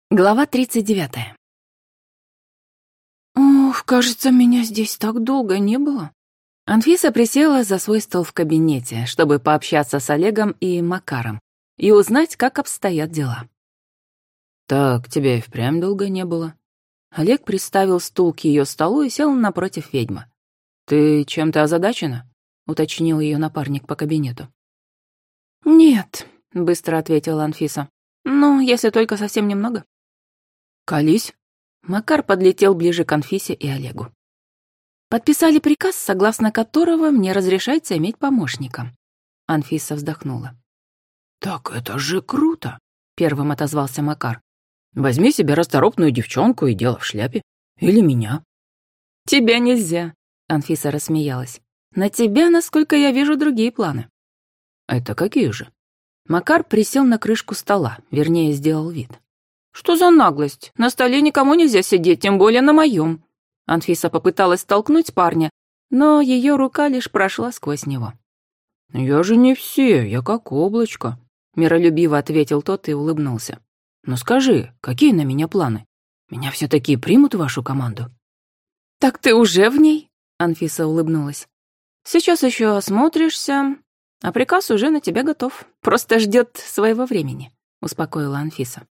Глава 39. «Ох, кажется, меня здесь так долго не было». Анфиса присела за свой стол в кабинете, чтобы пообщаться с Олегом и Макаром и узнать, как обстоят дела. «Так, тебя и впрямь долго не было». Олег приставил стул к ее столу и сел напротив ведьмы. «Ты чем-то озадачена?» — уточнил ее напарник по кабинету. «Нет», — быстро ответила Анфиса. «Ну, если только совсем немного». «Колись». Макар подлетел ближе к Анфисе и Олегу. «Подписали приказ, согласно которого мне разрешается иметь помощника». Анфиса вздохнула. «Так это же круто!» — первым отозвался Макар. «Возьми себе расторопную девчонку и дело в шляпе. Или меня». «Тебя нельзя», — Анфиса рассмеялась. «На тебя, насколько я вижу, другие планы». «Это какие же?» Макар присел на крышку стола, вернее, сделал вид. «Что за наглость? На столе никому нельзя сидеть, тем более на моем». Анфиса попыталась толкнуть парня, но ее рука лишь прошла сквозь него. «Я же не все, я как облачко», — миролюбиво ответил тот и улыбнулся. «Ну скажи, какие на меня планы? Меня все-таки примут в вашу команду?» «Так ты уже в ней?» — Анфиса улыбнулась. «Сейчас еще осмотришься, а приказ уже на тебя готов. Просто ждет своего времени», — успокоила Анфиса.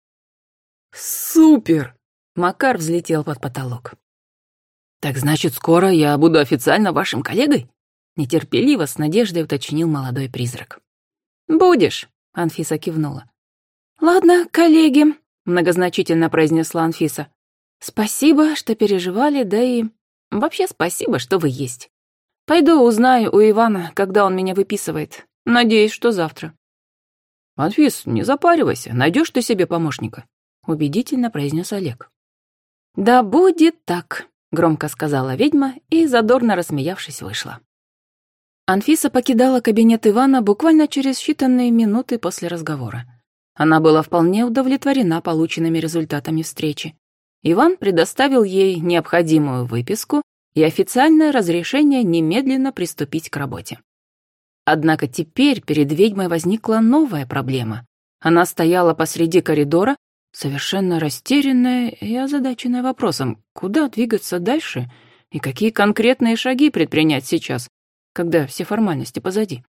«Супер!» — Макар взлетел под потолок. «Так значит, скоро я буду официально вашим коллегой?» — нетерпеливо, с надеждой уточнил молодой призрак. «Будешь», — Анфиса кивнула. «Ладно, коллеги», — многозначительно произнесла Анфиса. «Спасибо, что переживали, да и... Вообще спасибо, что вы есть. Пойду узнаю у Ивана, когда он меня выписывает. Надеюсь, что завтра». «Анфис, не запаривайся, найдешь ты себе помощника», — убедительно произнес Олег. «Да будет так», — громко сказала ведьма и, задорно рассмеявшись, вышла. Анфиса покидала кабинет Ивана буквально через считанные минуты после разговора. Она была вполне удовлетворена полученными результатами встречи. Иван предоставил ей необходимую выписку и официальное разрешение немедленно приступить к работе. Однако теперь перед ведьмой возникла новая проблема. Она стояла посреди коридора, совершенно растерянная и озадаченная вопросом, куда двигаться дальше и какие конкретные шаги предпринять сейчас, когда все формальности позади.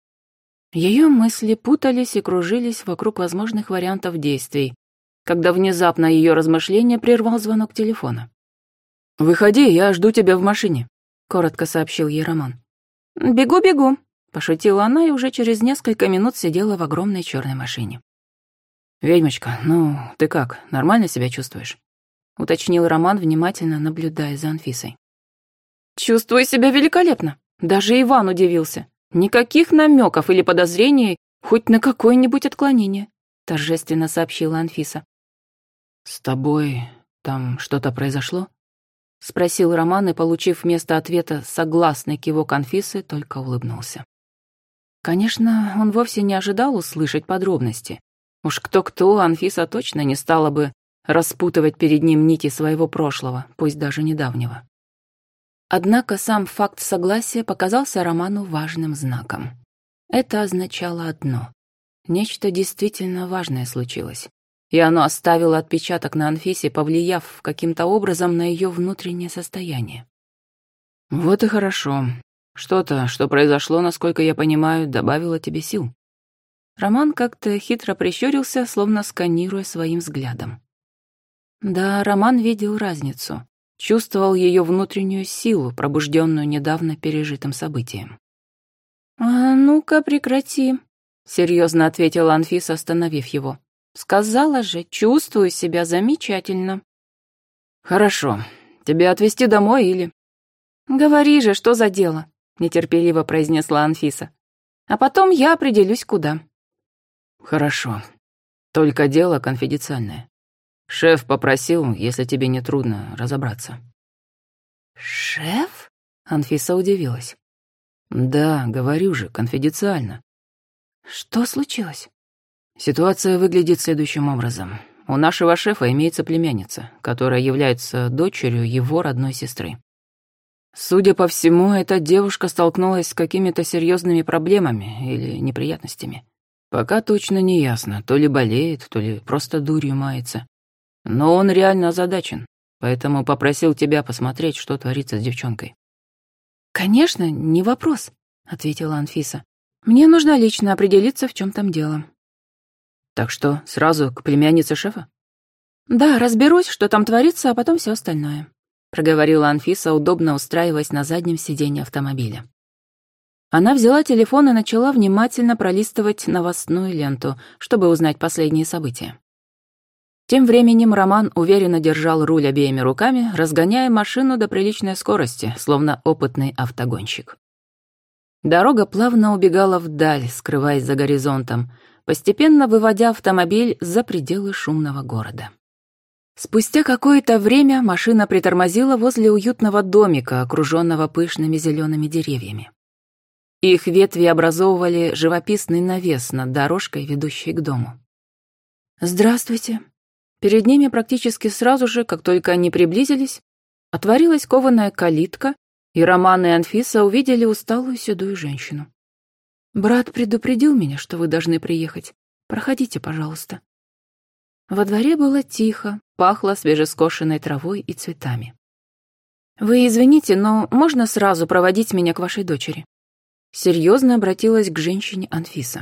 Ее мысли путались и кружились вокруг возможных вариантов действий, когда внезапно ее размышления прервал звонок телефона. «Выходи, я жду тебя в машине», — коротко сообщил ей Роман. «Бегу», — пошутила она и уже через несколько минут сидела в огромной черной машине. «Ведьмочка, ну, ты как, нормально себя чувствуешь?» — уточнил Роман, внимательно наблюдая за Анфисой. «Чувствую себя великолепно. Даже Иван удивился. Никаких намеков или подозрений хоть на какое-нибудь отклонение», — торжественно сообщила Анфиса. «С тобой там что-то произошло?» — спросил Роман и, получив вместо ответа согласный кивок Анфисы, только улыбнулся. Конечно, он вовсе не ожидал услышать подробности. Уж кто-кто, Анфиса точно не стала бы распутывать перед ним нити своего прошлого, пусть даже недавнего. Однако сам факт согласия показался Роману важным знаком. Это означало одно. Нечто действительно важное случилось. И оно оставило отпечаток на Анфисе, повлияв каким-то образом на ее внутреннее состояние. «Вот и хорошо. Что-то, что произошло, насколько я понимаю, добавило тебе сил». Роман как-то хитро прищурился, словно сканируя своим взглядом. Да, Роман видел разницу, чувствовал ее внутреннюю силу, пробужденную недавно пережитым событием. «А ну-ка, прекрати», — серьезно ответила Анфиса, остановив его. «Сказала же, чувствую себя замечательно». «Хорошо. Тебя отвезти домой или...» «Говори же, что за дело», — нетерпеливо произнесла Анфиса. «А потом я определюсь, куда». «Хорошо. Только дело конфиденциальное. Шеф попросил, если тебе не трудно, разобраться». «Шеф?» — Анфиса удивилась. «Да, говорю же, конфиденциально». «Что случилось?» «Ситуация выглядит следующим образом. У нашего шефа имеется племянница, которая является дочерью его родной сестры. Судя по всему, эта девушка столкнулась с какими-то серьезными проблемами или неприятностями. Пока точно не ясно, то ли болеет, то ли просто дурью мается. Но он реально озадачен, поэтому попросил тебя посмотреть, что творится с девчонкой». «Конечно, не вопрос», — ответила Анфиса. «Мне нужно лично определиться, в чем там дело». «Так что, сразу к племяннице шефа?» «Да, разберусь, что там творится, а потом все остальное», — проговорила Анфиса, удобно устраиваясь на заднем сиденье автомобиля. Она взяла телефон и начала внимательно пролистывать новостную ленту, чтобы узнать последние события. Тем временем Роман уверенно держал руль обеими руками, разгоняя машину до приличной скорости, словно опытный автогонщик. Дорога плавно убегала вдаль, скрываясь за горизонтом, постепенно выводя автомобиль за пределы шумного города. Спустя какое-то время машина притормозила возле уютного домика, окруженного пышными зелеными деревьями. Их ветви образовывали живописный навес над дорожкой, ведущей к дому. «Здравствуйте». Перед ними практически сразу же, как только они приблизились, отворилась кованая калитка, и Роман и Анфиса увидели усталую седую женщину. «Брат предупредил меня, что вы должны приехать. Проходите, пожалуйста». Во дворе было тихо, пахло свежескошенной травой и цветами. «Вы извините, но можно сразу проводить меня к вашей дочери?» Серьезно обратилась к женщине Анфиса.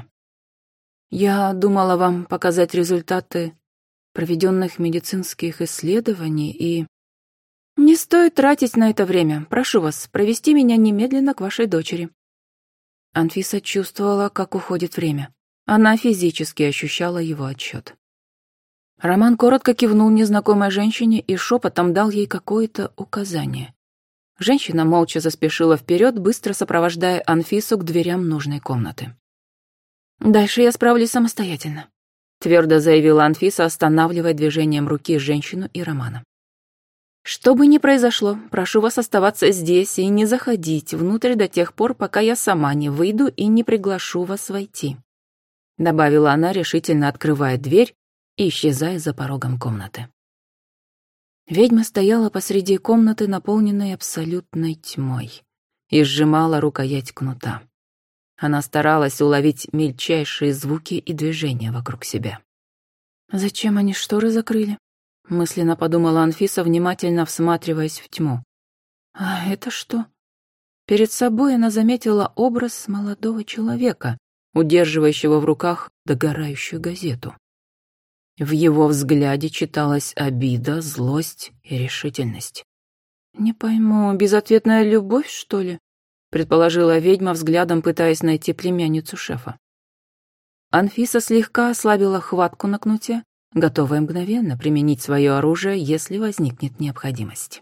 «Я думала вам показать результаты проведенных медицинских исследований и...» «Не стоит тратить на это время. Прошу вас, провести меня немедленно к вашей дочери». Анфиса чувствовала, как уходит время. Она физически ощущала его отсчет. Роман коротко кивнул незнакомой женщине и шепотом дал ей какое-то указание. Женщина молча заспешила вперед, быстро сопровождая Анфису к дверям нужной комнаты. «Дальше я справлюсь самостоятельно», — твердо заявила Анфиса, останавливая движением руки женщину и Романа. «Что бы ни произошло, прошу вас оставаться здесь и не заходить внутрь до тех пор, пока я сама не выйду и не приглашу вас войти», — добавила она, решительно открывая дверь и исчезая за порогом комнаты. Ведьма стояла посреди комнаты, наполненной абсолютной тьмой, и сжимала рукоять кнута. Она старалась уловить мельчайшие звуки и движения вокруг себя. «Зачем они шторы закрыли?» — мысленно подумала Анфиса, внимательно всматриваясь в тьму. «А это что?» Перед собой она заметила образ молодого человека, удерживающего в руках догорающую газету. В его взгляде читалась обида, злость и решительность. «Не пойму, безответная любовь, что ли?» — предположила ведьма, взглядом пытаясь найти племянницу шефа. Анфиса слегка ослабила хватку на кнуте, готовая мгновенно применить свое оружие, если возникнет необходимость.